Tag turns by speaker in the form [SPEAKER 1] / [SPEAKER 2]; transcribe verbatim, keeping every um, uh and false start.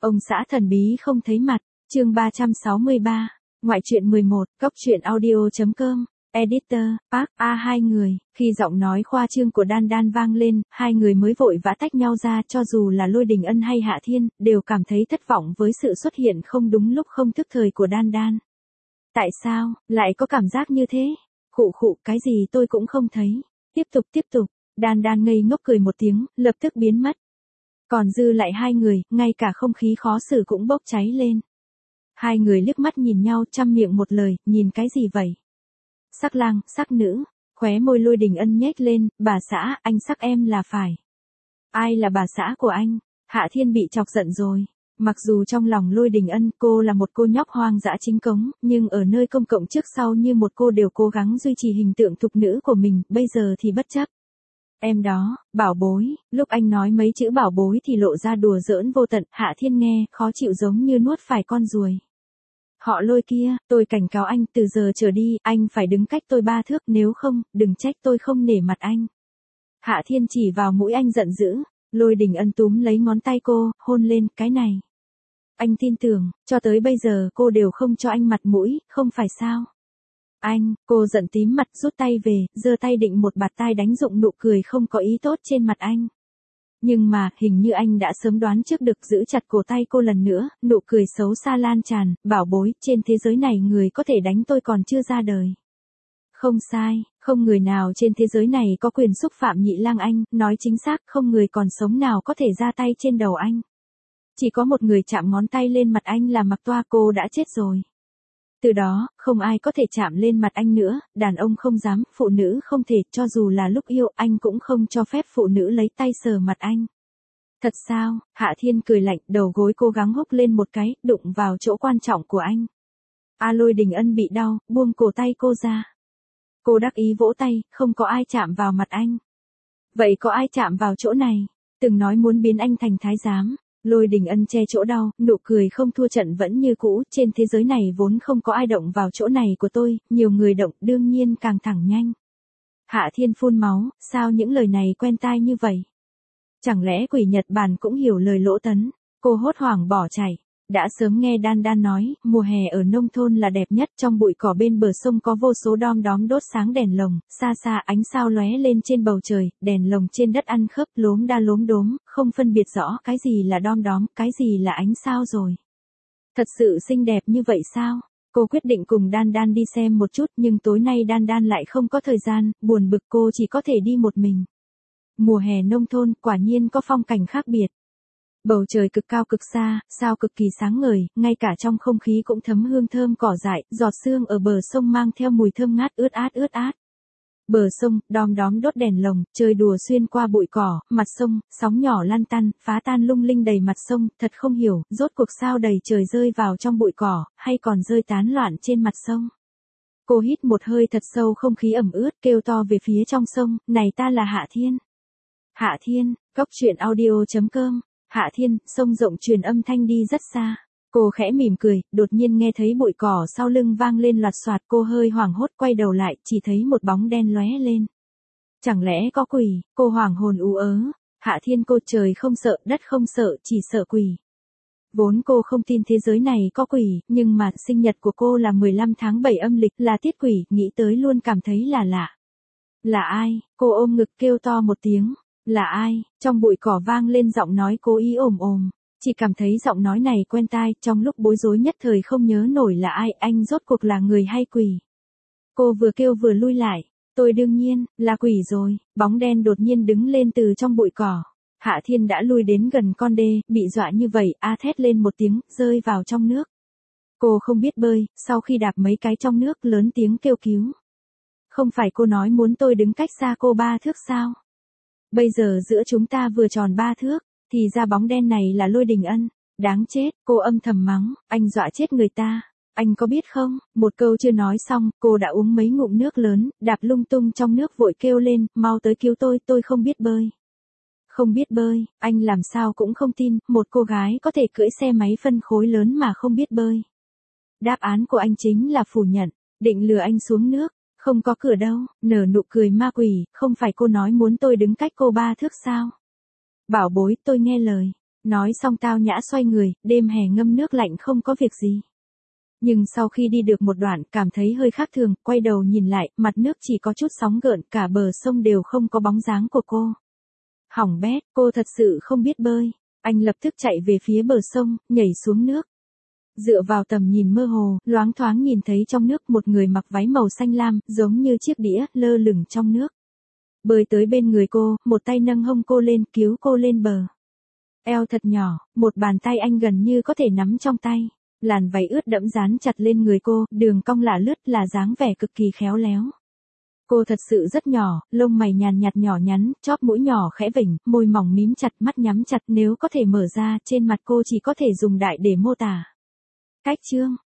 [SPEAKER 1] Ông xã thần bí không thấy mặt, chương ba trăm sáu mươi ba, ngoại truyện mười một, góc truyện audio chấm com, editor, Park A hai người, khi giọng nói khoa trương của Đan Đan vang lên, hai người mới vội vã tách nhau ra, cho dù là Lôi Đình Ân hay Hạ Thiên, đều cảm thấy thất vọng với sự xuất hiện không đúng lúc không thức thời của Đan Đan. Tại sao, lại có cảm giác như thế? Khụ khụ, cái gì tôi cũng không thấy. Tiếp tục tiếp tục, Đan Đan ngây ngốc cười một tiếng, lập tức biến mất. Còn dư lại hai người, ngay cả không khí khó xử cũng bốc cháy lên. Hai người liếc mắt nhìn nhau chăm miệng một lời, nhìn cái gì vậy? Sắc lang, sắc nữ, khóe môi Lôi Đình Ân nhếch lên, bà xã, anh sắc em là phải. Ai là bà xã của anh? Hạ Thiên bị chọc giận rồi. Mặc dù trong lòng Lôi Đình Ân cô là một cô nhóc hoang dã chính cống, nhưng ở nơi công cộng trước sau như một cô đều cố gắng duy trì hình tượng thục nữ của mình, bây giờ thì bất chấp. Em đó, bảo bối, lúc anh nói mấy chữ bảo bối thì lộ ra đùa giỡn vô tận, Hạ Thiên nghe, khó chịu giống như nuốt phải con ruồi. Họ Lôi kia, tôi cảnh cáo anh, từ giờ trở đi, anh phải đứng cách tôi ba thước, nếu không, đừng trách tôi không nể mặt anh. Hạ Thiên chỉ vào mũi anh giận dữ, Lôi Đình Ân túm lấy ngón tay cô, hôn lên, cái này. Anh tin tưởng, cho tới bây giờ cô đều không cho anh mặt mũi, không phải sao? Anh, cô giận tím mặt rút tay về, giơ tay định một bạt tai đánh dụng nụ cười không có ý tốt trên mặt anh. Nhưng mà, hình như anh đã sớm đoán trước được giữ chặt cổ tay cô lần nữa, nụ cười xấu xa lan tràn, bảo bối, trên thế giới này người có thể đánh tôi còn chưa ra đời. Không sai, không người nào trên thế giới này có quyền xúc phạm nhị lang anh, nói chính xác không người còn sống nào có thể ra tay trên đầu anh. Chỉ có một người chạm ngón tay lên mặt anh là Mạc Toa, cô đã chết rồi. Từ đó, không ai có thể chạm lên mặt anh nữa, đàn ông không dám, phụ nữ không thể, cho dù là lúc yêu anh cũng không cho phép phụ nữ lấy tay sờ mặt anh. Thật sao? Hạ Thiên cười lạnh, đầu gối cố gắng húc lên một cái, đụng vào chỗ quan trọng của anh. A Lôi Đình Ân bị đau, buông cổ tay cô ra. Cô đắc ý vỗ tay, không có ai chạm vào mặt anh. Vậy có ai chạm vào chỗ này? Từng nói muốn biến anh thành thái giám. Lôi Đình Ân che chỗ đau, nụ cười không thua trận vẫn như cũ, trên thế giới này vốn không có ai động vào chỗ này của tôi, nhiều người động, đương nhiên càng thẳng nhanh. Hạ Thiên phun máu, sao những lời này quen tai như vậy? Chẳng lẽ quỷ Nhật Bản cũng hiểu lời Lỗ Tấn? Cô hốt hoảng bỏ chạy. Đã sớm nghe Đan Đan nói, mùa hè ở nông thôn là đẹp nhất, trong bụi cỏ bên bờ sông có vô số đom đóm đốt sáng đèn lồng, xa xa ánh sao lóe lên trên bầu trời, đèn lồng trên đất ăn khớp lốm đa lốm đốm, không phân biệt rõ cái gì là đom đóm, cái gì là ánh sao rồi. Thật sự xinh đẹp như vậy sao? Cô quyết định cùng Đan Đan đi xem một chút, nhưng tối nay Đan Đan lại không có thời gian, buồn bực cô chỉ có thể đi một mình. Mùa hè nông thôn quả nhiên có phong cảnh khác biệt. Bầu trời cực cao cực xa, sao cực kỳ sáng ngời, ngay cả trong không khí cũng thấm hương thơm cỏ dại, giọt sương ở bờ sông mang theo mùi thơm ngát ướt át ướt át. Bờ sông, đom đóm đốt đèn lồng, chơi đùa xuyên qua bụi cỏ, mặt sông, sóng nhỏ lăn tăn, phá tan lung linh đầy mặt sông, thật không hiểu, rốt cuộc sao đầy trời rơi vào trong bụi cỏ, hay còn rơi tán loạn trên mặt sông. Cô hít một hơi thật sâu không khí ẩm ướt, kêu to về phía trong sông, này ta là Hạ Thiên. Hạ Thiên, góc truyện audio chấm com. Hạ Thiên, sông rộng truyền âm thanh đi rất xa. Cô khẽ mỉm cười, đột nhiên nghe thấy bụi cỏ sau lưng vang lên loạt soạt, cô hơi hoảng hốt quay đầu lại, chỉ thấy một bóng đen lóe lên. Chẳng lẽ có quỷ? Cô hoảng hồn ú ớ. Hạ Thiên, cô trời không sợ, đất không sợ, chỉ sợ quỷ. Vốn cô không tin thế giới này có quỷ, nhưng mà sinh nhật của cô là mười lăm tháng bảy âm lịch, là tiết quỷ, nghĩ tới luôn cảm thấy là lạ. Là ai? Cô ôm ngực kêu to một tiếng. Là ai? Trong bụi cỏ vang lên giọng nói cố ý ồm ồm. Chỉ cảm thấy giọng nói này quen tai, trong lúc bối rối nhất thời không nhớ nổi là ai, anh rốt cuộc là người hay quỷ. Cô vừa kêu vừa lui lại. Tôi đương nhiên, là quỷ rồi. Bóng đen đột nhiên đứng lên từ trong bụi cỏ. Hạ Thiên đã lui đến gần con đê, bị dọa như vậy, a thét lên một tiếng, rơi vào trong nước. Cô không biết bơi, sau khi đạp mấy cái trong nước lớn tiếng kêu cứu. Không phải cô nói muốn tôi đứng cách xa cô ba thước sao? Bây giờ giữa chúng ta vừa tròn ba thước, thì ra bóng đen này là Lôi Đình Ân. Đáng chết, cô âm thầm mắng, anh dọa chết người ta. Anh có biết không, một câu chưa nói xong, cô đã uống mấy ngụm nước lớn, đạp lung tung trong nước vội kêu lên, mau tới cứu tôi, tôi không biết bơi. Không biết bơi, anh làm sao cũng không tin, một cô gái có thể cưỡi xe máy phân khối lớn mà không biết bơi. Đáp án của anh chính là phủ nhận, định lừa anh xuống nước. Không có cửa đâu, nở nụ cười ma quỷ, không phải cô nói muốn tôi đứng cách cô ba thước sao? Bảo bối, tôi nghe lời. Nói xong tao nhã xoay người, đêm hè ngâm nước lạnh không có việc gì. Nhưng sau khi đi được một đoạn, cảm thấy hơi khác thường, quay đầu nhìn lại, mặt nước chỉ có chút sóng gợn, cả bờ sông đều không có bóng dáng của cô. Hỏng bét, cô thật sự không biết bơi. Anh lập tức chạy về phía bờ sông, nhảy xuống nước. Dựa vào tầm nhìn mơ hồ, loáng thoáng nhìn thấy trong nước một người mặc váy màu xanh lam, giống như chiếc đĩa, lơ lửng trong nước. Bơi tới bên người cô, một tay nâng hông cô lên, cứu cô lên bờ. Eo thật nhỏ, một bàn tay anh gần như có thể nắm trong tay. Làn váy ướt đẫm dán chặt lên người cô, đường cong lạ lướt là dáng vẻ cực kỳ khéo léo. Cô thật sự rất nhỏ, lông mày nhàn nhạt nhỏ nhắn, chóp mũi nhỏ khẽ vểnh, môi mỏng mím chặt, mắt nhắm chặt, nếu có thể mở ra, trên mặt cô chỉ có thể dùng đại để mô tả. Cách chương